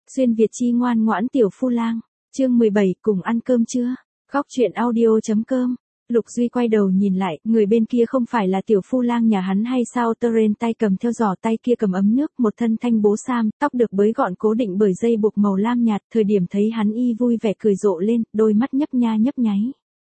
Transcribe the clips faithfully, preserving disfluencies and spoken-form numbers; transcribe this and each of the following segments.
Xuyên Việt chi ngoan ngoãn tiểu phu lang, chương mười bảy cùng ăn cơm chưa? Góc truyện audio.com. Lục Duy quay đầu nhìn lại, người bên kia không phải là tiểu phu lang nhà hắn hay sao? Teren tay cầm theo giỏ, tay kia cầm ấm nước, một thân thanh bố sam, tóc được bới gọn cố định bởi dây buộc màu lam nhạt, thời điểm thấy hắn y vui vẻ cười rộ lên, đôi mắt nhấp nha nhấp nháy.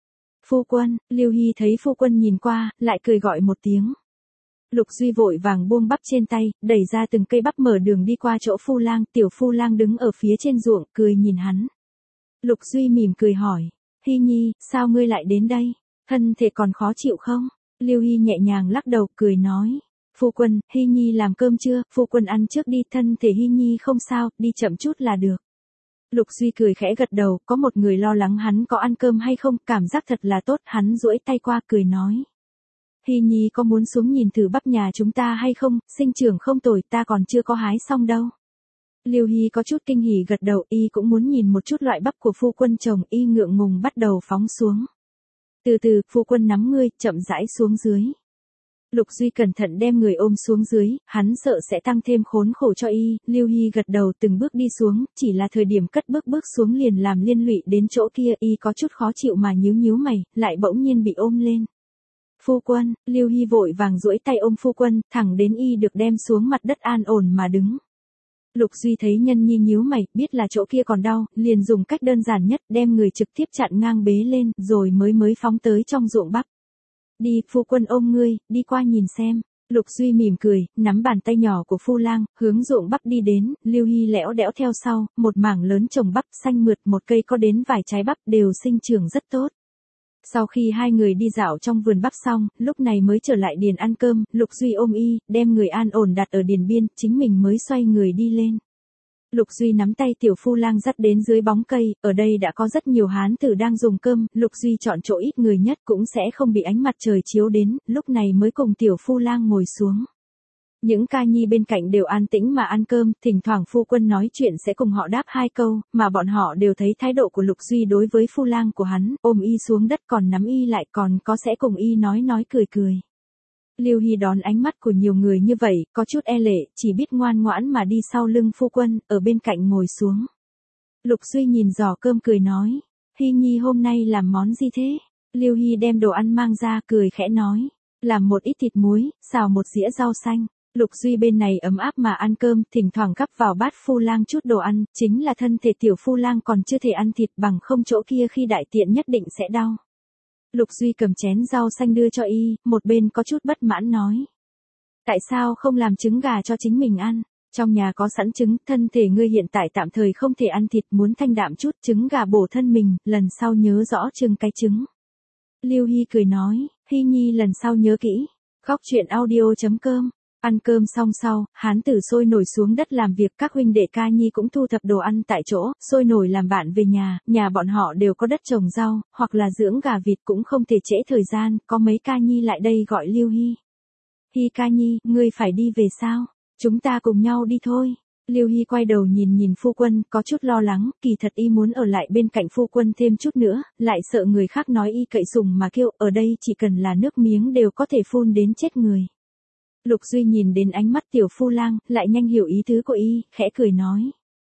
Phu quân, Lưu Hy thấy phu quân nhìn qua, lại cười gọi một tiếng. Lục Duy vội vàng buông bắp trên tay, đẩy ra từng cây bắp mở đường đi qua chỗ phu lang, tiểu phu lang đứng ở phía trên ruộng, cười nhìn hắn. Lục Duy mỉm cười hỏi, Hy Nhi, sao ngươi lại đến đây? Thân thể còn khó chịu không? Lưu Hy nhẹ nhàng lắc đầu, cười nói. Phu quân, Hy Nhi làm cơm chưa? Phu quân ăn trước đi, thân thể Hy Nhi không sao, đi chậm chút là được. Lục Duy cười khẽ gật đầu, có một người lo lắng hắn có ăn cơm hay không, cảm giác thật là tốt, hắn duỗi tay qua cười nói. Hy Nhi có muốn xuống nhìn thử bắp nhà chúng ta hay không, sinh trưởng không tồi, ta còn chưa có hái xong đâu. Lưu Hy có chút kinh hỉ gật đầu, y cũng muốn nhìn một chút loại bắp của phu quân chồng, y ngượng ngùng bắt đầu phóng xuống. Từ từ, phu quân nắm ngươi, chậm rãi xuống dưới. Lục Duy cẩn thận đem người ôm xuống dưới, hắn sợ sẽ tăng thêm khốn khổ cho y, Lưu Hy gật đầu từng bước đi xuống, chỉ là thời điểm cất bước bước xuống liền làm liên lụy đến chỗ kia, y có chút khó chịu mà nhíu nhíu mày, lại bỗng nhiên bị ôm lên. Phu quân, Lưu Hy vội vàng duỗi tay ôm phu quân, thẳng đến y được đem xuống mặt đất an ổn mà đứng. Lục Duy thấy nhân nhi nhíu mày, biết là chỗ kia còn đau, liền dùng cách đơn giản nhất đem người trực tiếp chặn ngang bế lên, rồi mới mới phóng tới trong ruộng bắp. Đi, phu quân ôm ngươi, đi qua nhìn xem. Lục Duy mỉm cười, nắm bàn tay nhỏ của phu lang, hướng ruộng bắp đi đến, Lưu Hy lẽo đẽo theo sau, một mảng lớn trồng bắp xanh mượt, một cây có đến vài trái bắp đều sinh trưởng rất tốt. Sau khi hai người đi dạo trong vườn bắp xong, lúc này mới trở lại điền ăn cơm, Lục Duy ôm y, đem người an ổn đặt ở điền biên, chính mình mới xoay người đi lên. Lục Duy nắm tay tiểu phu lang dắt đến dưới bóng cây, ở đây đã có rất nhiều hán tử đang dùng cơm, Lục Duy chọn chỗ ít người nhất cũng sẽ không bị ánh mặt trời chiếu đến, lúc này mới cùng tiểu phu lang ngồi xuống. Những ca nhi bên cạnh đều an tĩnh mà ăn cơm, thỉnh thoảng phu quân nói chuyện sẽ cùng họ đáp hai câu, mà bọn họ đều thấy thái độ của Lục Duy đối với phu lang của hắn, ôm y xuống đất còn nắm y lại còn có sẽ cùng y nói nói cười cười. Lưu Hy đón ánh mắt của nhiều người như vậy, có chút e lệ, chỉ biết ngoan ngoãn mà đi sau lưng phu quân, ở bên cạnh ngồi xuống. Lục Duy nhìn giỏ cơm cười nói, Hy Nhi hôm nay làm món gì thế? Lưu Hy đem đồ ăn mang ra, cười khẽ nói, làm một ít thịt muối, xào một dĩa rau xanh. Lục Duy bên này ấm áp mà ăn cơm, thỉnh thoảng gắp vào bát phu lang chút đồ ăn, chính là thân thể tiểu phu lang còn chưa thể ăn thịt bằng không chỗ kia khi đại tiện nhất định sẽ đau. Lục Duy cầm chén rau xanh đưa cho y, một bên có chút bất mãn nói. Tại sao không làm trứng gà cho chính mình ăn? Trong nhà có sẵn trứng, thân thể ngươi hiện tại tạm thời không thể ăn thịt, muốn thanh đạm chút trứng gà bổ thân mình, lần sau nhớ rõ chừng cái trứng. Lưu Hy cười nói, Hy Nhi lần sau nhớ kỹ. Góc truyện audio.com. Ăn cơm xong sau, hán tử sôi nổi xuống đất làm việc, các huynh đệ ca nhi cũng thu thập đồ ăn tại chỗ, sôi nổi làm bạn về nhà, nhà bọn họ đều có đất trồng rau, hoặc là dưỡng gà vịt cũng không thể trễ thời gian, có mấy ca nhi lại đây gọi Lưu Hy. Hy ca nhi, ngươi phải đi về sao? Chúng ta cùng nhau đi thôi. Lưu Hy quay đầu nhìn nhìn phu quân, có chút lo lắng, kỳ thật y muốn ở lại bên cạnh phu quân thêm chút nữa, lại sợ người khác nói y cậy sùng mà kêu, ở đây chỉ cần là nước miếng đều có thể phun đến chết người. Lục Duy nhìn đến ánh mắt tiểu phu lang, lại nhanh hiểu ý tứ của y, khẽ cười nói.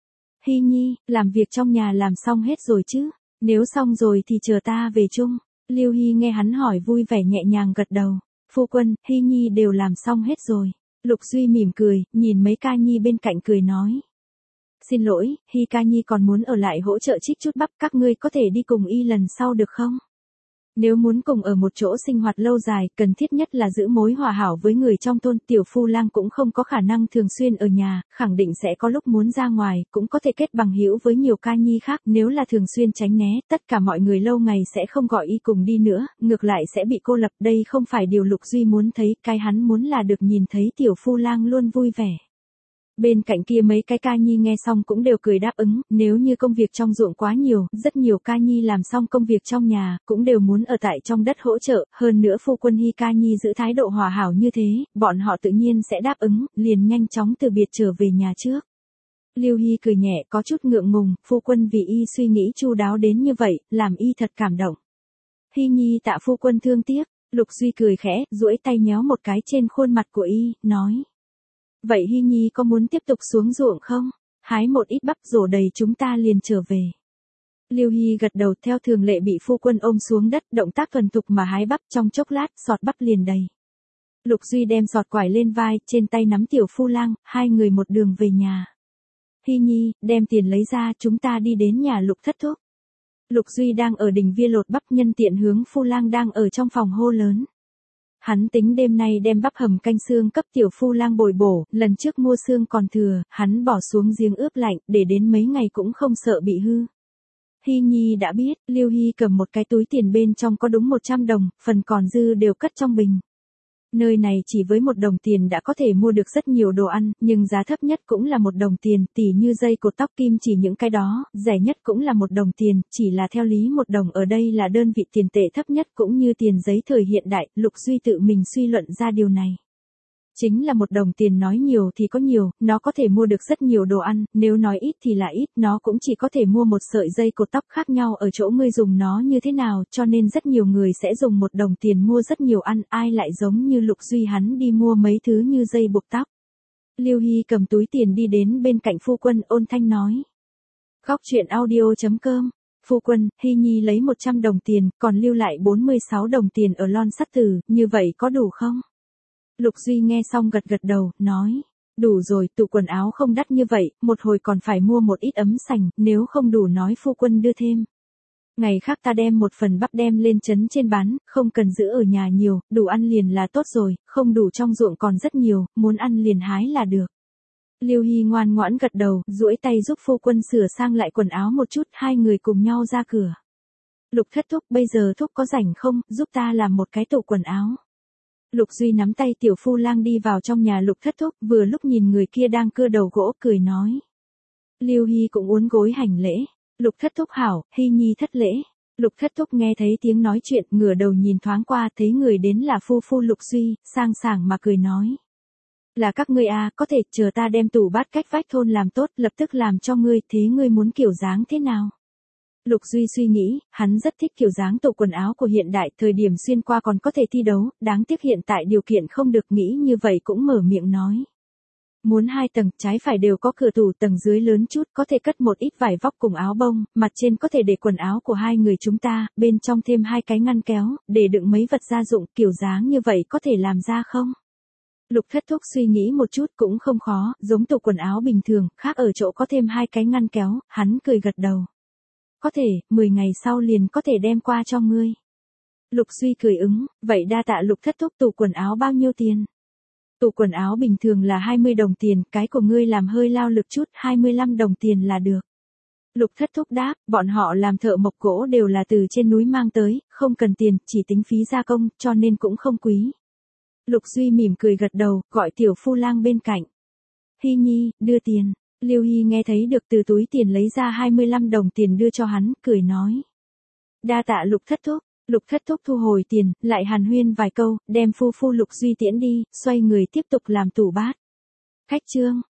Hy Nhi, làm việc trong nhà làm xong hết rồi chứ? Nếu xong rồi thì chờ ta về chung. Lưu Hy nghe hắn hỏi vui vẻ nhẹ nhàng gật đầu. Phu quân, Hy Nhi đều làm xong hết rồi. Lục Duy mỉm cười, nhìn mấy ca nhi bên cạnh cười nói. Xin lỗi, Hy ca nhi còn muốn ở lại hỗ trợ trích chút bắp, các ngươi có thể đi cùng y lần sau được không? Nếu muốn cùng ở một chỗ sinh hoạt lâu dài, cần thiết nhất là giữ mối hòa hảo với người trong thôn, tiểu phu lang cũng không có khả năng thường xuyên ở nhà, khẳng định sẽ có lúc muốn ra ngoài, cũng có thể kết bằng hữu với nhiều ca nhi khác, nếu là thường xuyên tránh né, tất cả mọi người lâu ngày sẽ không gọi y cùng đi nữa, ngược lại sẽ bị cô lập, đây không phải điều Lục Duy muốn thấy, cái hắn muốn là được nhìn thấy tiểu phu lang luôn vui vẻ. Bên cạnh kia mấy cái ca nhi nghe xong cũng đều cười đáp ứng, nếu như công việc trong ruộng quá nhiều, rất nhiều ca nhi làm xong công việc trong nhà, cũng đều muốn ở tại trong đất hỗ trợ, hơn nữa phu quân Hy ca nhi giữ thái độ hòa hảo như thế, bọn họ tự nhiên sẽ đáp ứng, liền nhanh chóng từ biệt trở về nhà trước. Lưu Hy cười nhẹ có chút ngượng ngùng, phu quân vì y suy nghĩ chu đáo đến như vậy, làm y thật cảm động. Hy Nhi tạ phu quân thương tiếc, Lục Duy cười khẽ, duỗi tay nhéo một cái trên khuôn mặt của y, nói. Vậy Hy Nhi có muốn tiếp tục xuống ruộng không? Hái một ít bắp rổ đầy chúng ta liền trở về. Lưu Hy gật đầu theo thường lệ bị phu quân ôm xuống đất, động tác thuần thục mà hái bắp trong chốc lát, sọt bắp liền đầy. Lục Duy đem sọt quải lên vai, trên tay nắm Tiểu Phu Lang, hai người một đường về nhà. Hy Nhi, đem tiền lấy ra, chúng ta đi đến nhà Lục Thất Thúc. Lục Duy đang ở đỉnh via lột bắp, nhân tiện hướng Phu Lang đang ở trong phòng hô lớn. Hắn tính đêm nay đem bắp hầm canh xương cấp Tiểu Phu Lang bồi bổ, lần trước mua xương còn thừa, hắn bỏ xuống giếng ướp lạnh, để đến mấy ngày cũng không sợ bị hư. Hy Nhi đã biết, Lưu Hy cầm một cái túi tiền bên trong có đúng một trăm đồng, phần còn dư đều cất trong bình. Nơi này chỉ với một đồng tiền đã có thể mua được rất nhiều đồ ăn, nhưng giá thấp nhất cũng là một đồng tiền, tỉ như dây cột tóc kim chỉ những cái đó, rẻ nhất cũng là một đồng tiền, chỉ là theo lý một đồng ở đây là đơn vị tiền tệ thấp nhất cũng như tiền giấy thời hiện đại, Lục Duy tự mình suy luận ra điều này. Chính là một đồng tiền nói nhiều thì có nhiều, nó có thể mua được rất nhiều đồ ăn, nếu nói ít thì là ít, nó cũng chỉ có thể mua một sợi dây cột tóc khác nhau ở chỗ ngươi dùng nó như thế nào, cho nên rất nhiều người sẽ dùng một đồng tiền mua rất nhiều ăn, ai lại giống như Lục Duy hắn đi mua mấy thứ như dây buộc tóc. Lưu Hy cầm túi tiền đi đến bên cạnh phu quân, ôn thanh nói. Góc truyện audio chấm com. Phu quân, Hy Nhi lấy một trăm đồng tiền, còn lưu lại bốn mươi sáu đồng tiền ở lon sắt tử, như vậy có đủ không? Lục Duy nghe xong gật gật đầu, nói, đủ rồi, tủ quần áo không đắt như vậy, một hồi còn phải mua một ít ấm sành, nếu không đủ nói phu quân đưa thêm. Ngày khác ta đem một phần bắp đem lên trấn trên bán, không cần giữ ở nhà nhiều, đủ ăn liền là tốt rồi, không đủ trong ruộng còn rất nhiều, muốn ăn liền hái là được. Lưu Hy ngoan ngoãn gật đầu, duỗi tay giúp phu quân sửa sang lại quần áo một chút, hai người cùng nhau ra cửa. Lục Thất Thúc, bây giờ Thúc có rảnh không, giúp ta làm một cái tủ quần áo. Lục Duy nắm tay Tiểu Phu Lang đi vào trong nhà Lục Thất Thúc, vừa lúc nhìn người kia đang cưa đầu gỗ, cười nói. Lưu Hy cũng uốn gối hành lễ. Lục Thất Thúc hảo, Hy Nhi thất lễ. Lục Thất Thúc nghe thấy tiếng nói chuyện, ngửa đầu nhìn thoáng qua, thấy người đến là phu phu Lục Duy, sang sảng mà cười nói. Là các ngươi à, có thể chờ ta đem tủ bát cách vách thôn làm tốt, lập tức làm cho ngươi, thế ngươi muốn kiểu dáng thế nào? Lục Duy suy nghĩ, hắn rất thích kiểu dáng tủ quần áo của hiện đại, thời điểm xuyên qua còn có thể thi đấu, đáng tiếc hiện tại điều kiện không được, nghĩ như vậy cũng mở miệng nói. Muốn hai tầng, trái phải đều có cửa tủ, tầng dưới lớn chút, có thể cất một ít vải vóc cùng áo bông, mặt trên có thể để quần áo của hai người chúng ta, bên trong thêm hai cái ngăn kéo, để đựng mấy vật gia dụng, kiểu dáng như vậy có thể làm ra không? Lục Thất Thúc suy nghĩ một chút cũng không khó, giống tủ quần áo bình thường, khác ở chỗ có thêm hai cái ngăn kéo, hắn cười gật đầu. Có thể, mười ngày sau liền có thể đem qua cho ngươi. Lục Duy cười ứng, vậy đa tạ Lục Thất Thúc, tủ quần áo bao nhiêu tiền? Tủ quần áo bình thường là hai mươi đồng tiền, cái của ngươi làm hơi lao lực chút, hai mươi lăm đồng tiền là được. Lục Thất Thúc đáp, bọn họ làm thợ mộc gỗ đều là từ trên núi mang tới, không cần tiền, chỉ tính phí gia công, cho nên cũng không quý. Lục Duy mỉm cười gật đầu, gọi Tiểu Phu Lang bên cạnh. Hy Nhi, đưa tiền. Lưu Hy nghe thấy được từ túi tiền lấy ra hai mươi lăm đồng tiền đưa cho hắn, cười nói. Đa tạ Lục Thất Thúc. Lục Thất Thúc thu hồi tiền, lại hàn huyên vài câu, đem phu phu Lục Duy tiễn đi, xoay người tiếp tục làm tủ bát. Khách chương.